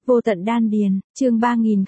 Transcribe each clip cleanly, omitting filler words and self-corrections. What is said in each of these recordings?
Vô tận đan điền, chương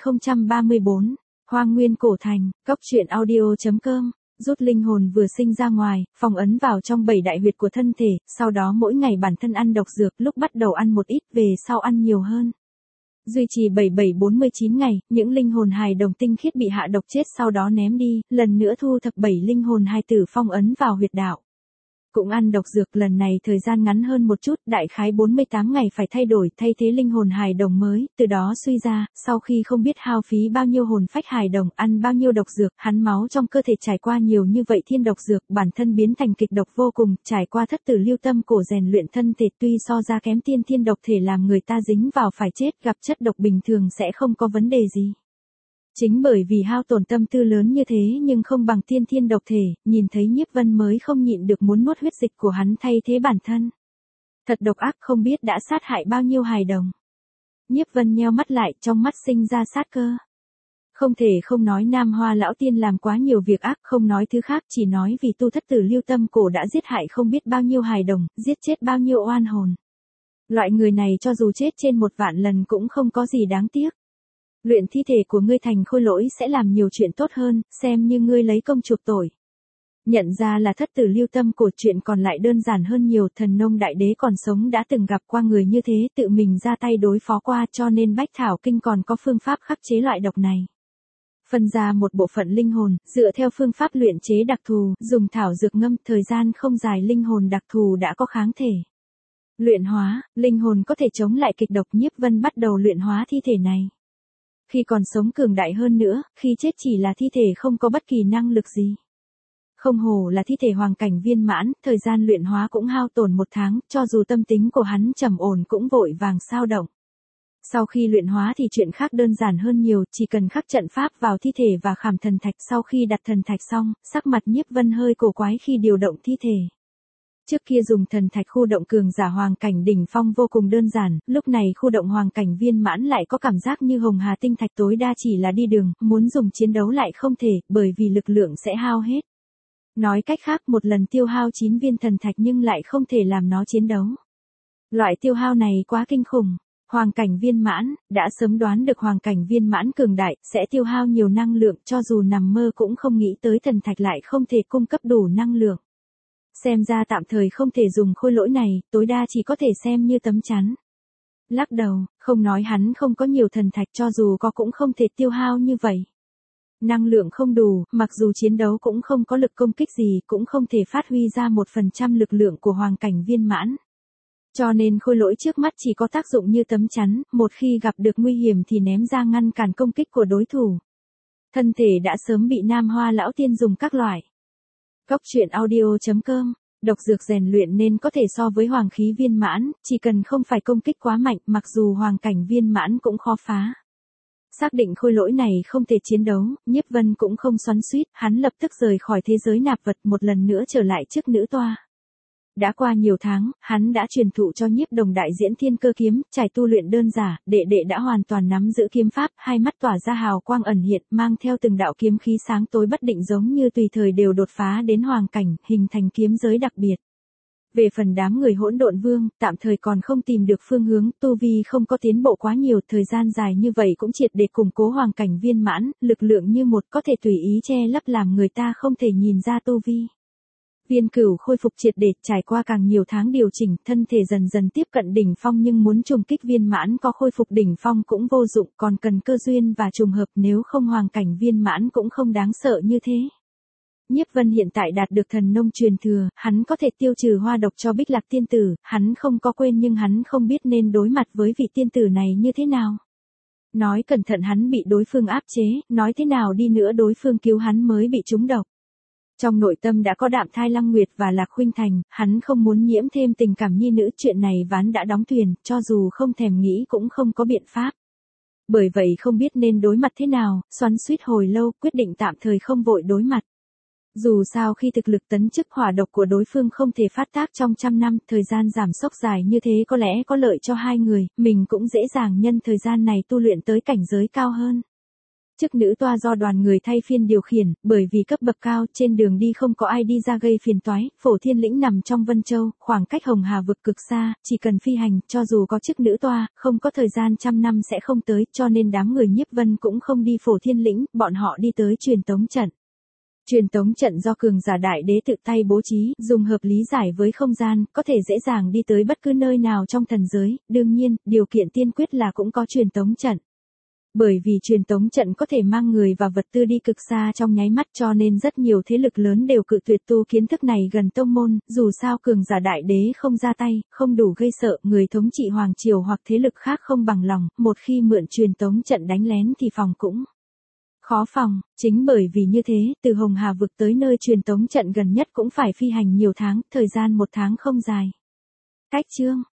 3034, Hoang Nguyên Cổ Thành, Cốc truyện audio.com. Rút linh hồn vừa sinh ra ngoài, phong ấn vào trong 7 đại huyệt của thân thể, sau đó mỗi ngày bản thân ăn độc dược, lúc bắt đầu ăn một ít, về sau ăn nhiều hơn. Duy trì 7749 ngày, những linh hồn hài đồng tinh khiết bị hạ độc chết sau đó ném đi, lần nữa thu thập 7 linh hồn hài tử phong ấn vào huyệt đạo. Cũng ăn độc dược, lần này thời gian ngắn hơn một chút, đại khái 48 ngày phải thay đổi, thay thế linh hồn hài đồng mới, từ đó suy ra, sau khi không biết hao phí bao nhiêu hồn phách hài đồng, ăn bao nhiêu độc dược, hắn máu trong cơ thể trải qua nhiều như vậy thiên độc dược, bản thân biến thành kịch độc vô cùng, trải qua thất tử lưu tâm cổ rèn luyện thân thể, tuy so ra kém tiên thiên độc thể làm người ta dính vào phải chết, gặp chất độc bình thường sẽ không có vấn đề gì. Chính bởi vì hao tổn tâm tư lớn như thế nhưng không bằng tiên thiên độc thể, nhìn thấy Nhiếp Vân mới không nhịn được muốn nuốt huyết dịch của hắn thay thế bản thân. Thật độc ác, không biết đã sát hại bao nhiêu hài đồng. Nhiếp Vân nheo mắt lại, trong mắt sinh ra sát cơ. Không thể không nói Nam Hoa lão tiên làm quá nhiều việc ác, không nói thứ khác, chỉ nói vì tu thất tử lưu tâm cổ đã giết hại không biết bao nhiêu hài đồng, giết chết bao nhiêu oan hồn. Loại người này cho dù chết trên 1 vạn lần cũng không có gì đáng tiếc. Luyện thi thể của ngươi thành khôi lỗi sẽ làm nhiều chuyện tốt hơn, xem như ngươi lấy công chuộc tội. Nhận ra là thất tử lưu tâm cổ, chuyện còn lại đơn giản hơn nhiều, Thần Nông đại đế còn sống đã từng gặp qua người như thế, tự mình ra tay đối phó qua, cho nên Bách Thảo Kinh còn có phương pháp khắc chế loại độc này. Phân ra một bộ phận linh hồn, dựa theo phương pháp luyện chế đặc thù, dùng thảo dược ngâm, thời gian không dài linh hồn đặc thù đã có kháng thể. Luyện hóa, linh hồn có thể chống lại kịch độc. Nhiếp Vân bắt đầu luyện hóa thi thể này. Khi còn sống cường đại hơn nữa, khi chết chỉ là thi thể không có bất kỳ năng lực gì. Không hổ là thi thể hoàng cảnh viên mãn, thời gian luyện hóa cũng hao tổn 1 tháng, cho dù tâm tính của hắn trầm ổn cũng vội vàng xao động. Sau khi luyện hóa thì chuyện khác đơn giản hơn nhiều, chỉ cần khắc trận pháp vào thi thể và khảm thần thạch. Sau khi đặt thần thạch xong, sắc mặt Nhiếp Vân hơi cổ quái khi điều động thi thể. Trước kia dùng thần thạch khu động cường giả hoàng cảnh đỉnh phong vô cùng đơn giản, lúc này khu động hoàng cảnh viên mãn lại có cảm giác như hồng hà tinh thạch tối đa chỉ là đi đường, muốn dùng chiến đấu lại không thể, bởi vì lực lượng sẽ hao hết. Nói cách khác, một lần tiêu hao 9 viên thần thạch nhưng lại không thể làm nó chiến đấu. Loại tiêu hao này quá kinh khủng. Hoàng cảnh viên mãn, đã sớm đoán được hoàng cảnh viên mãn cường đại, sẽ tiêu hao nhiều năng lượng, cho dù nằm mơ cũng không nghĩ tới thần thạch lại không thể cung cấp đủ năng lượng. Xem ra tạm thời không thể dùng khôi lỗi này, tối đa chỉ có thể xem như tấm chắn. Lắc đầu, không nói hắn không có nhiều thần thạch, cho dù có cũng không thể tiêu hao như vậy. Năng lượng không đủ, mặc dù chiến đấu cũng không có lực công kích gì, cũng không thể phát huy ra 1% lực lượng của hoàng cảnh viên mãn. Cho nên khôi lỗi trước mắt chỉ có tác dụng như tấm chắn, một khi gặp được nguy hiểm thì ném ra ngăn cản công kích của đối thủ. Thân thể đã sớm bị Nam Hoa lão tiên dùng các loại. Cốc truyện audio.com, độc dược rèn luyện nên có thể so với hoàng khí viên mãn, chỉ cần không phải công kích quá mạnh, mặc dù hoàng cảnh viên mãn cũng khó phá. Xác định khôi lỗi này không thể chiến đấu, Nhiếp Vân cũng không xoắn xuýt, hắn lập tức rời khỏi thế giới nạp vật, một lần nữa trở lại trước nữ toa. Đã qua nhiều tháng, hắn đã truyền thụ cho Nhiếp Đồng đại diễn thiên cơ kiếm, trải tu luyện đơn giản, đệ đệ đã hoàn toàn nắm giữ kiếm pháp, hai mắt tỏa ra hào quang ẩn hiện, mang theo từng đạo kiếm khí sáng tối bất định giống như tùy thời đều đột phá đến hoàng cảnh, hình thành kiếm giới đặc biệt. Về phần đám người Hỗn Độn Vương, tạm thời còn không tìm được phương hướng, tu vi không có tiến bộ quá nhiều, thời gian dài như vậy cũng triệt để củng cố hoàng cảnh viên mãn, lực lượng như một có thể tùy ý che lấp làm người ta không thể nhìn ra tu vi. Viên Cửu khôi phục triệt để, trải qua càng nhiều tháng điều chỉnh, thân thể dần dần tiếp cận đỉnh phong nhưng muốn trùng kích viên mãn có khôi phục đỉnh phong cũng vô dụng, còn cần cơ duyên và trùng hợp, nếu không hoàng cảnh viên mãn cũng không đáng sợ như thế. Nhiếp Vân hiện tại đạt được thần nông truyền thừa, hắn có thể tiêu trừ hoa độc cho Bích Lạc tiên tử, hắn không có quên nhưng hắn không biết nên đối mặt với vị tiên tử này như thế nào. Nói cẩn thận hắn bị đối phương áp chế, nói thế nào đi nữa đối phương cứu hắn mới bị trúng độc. Trong nội tâm đã có Đạm Thai Lăng Nguyệt và Lạc Khuynh Thành, hắn không muốn nhiễm thêm tình cảm nhi nữ, chuyện này ván đã đóng thuyền, cho dù không thèm nghĩ cũng không có biện pháp. Bởi vậy không biết nên đối mặt thế nào, xoắn xuýt hồi lâu, quyết định tạm thời không vội đối mặt. Dù sao khi thực lực tấn chức hỏa độc của đối phương không thể phát tác trong 100 năm, thời gian giảm sốc dài như thế có lẽ có lợi cho hai người, mình cũng dễ dàng nhân thời gian này tu luyện tới cảnh giới cao hơn. Chức nữ toa do đoàn người thay phiên điều khiển, bởi vì cấp bậc cao trên đường đi không có ai đi ra gây phiền toái. Phổ Thiên Lĩnh nằm trong Vân Châu, khoảng cách Hồng Hà vực cực xa, chỉ cần phi hành, cho dù có chức nữ toa, không có thời gian trăm năm sẽ không tới, cho nên đám người Nhiếp Vân cũng không đi Phổ Thiên Lĩnh, bọn họ đi tới truyền tống trận. Truyền tống trận do cường giả đại đế tự tay bố trí, dùng hợp lý giải với không gian, có thể dễ dàng đi tới bất cứ nơi nào trong thần giới, đương nhiên, điều kiện tiên quyết là cũng có truyền tống trận. Bởi vì truyền tống trận có thể mang người và vật tư đi cực xa trong nháy mắt cho nên rất nhiều thế lực lớn đều cự tuyệt tu kiến thức này gần tông môn, dù sao cường giả đại đế không ra tay, không đủ gây sợ, người thống trị hoàng triều hoặc thế lực khác không bằng lòng, một khi mượn truyền tống trận đánh lén thì phòng cũng khó phòng, chính bởi vì như thế, từ Hồng Hà vực tới nơi truyền tống trận gần nhất cũng phải phi hành nhiều tháng, thời gian 1 tháng không dài. Cách chương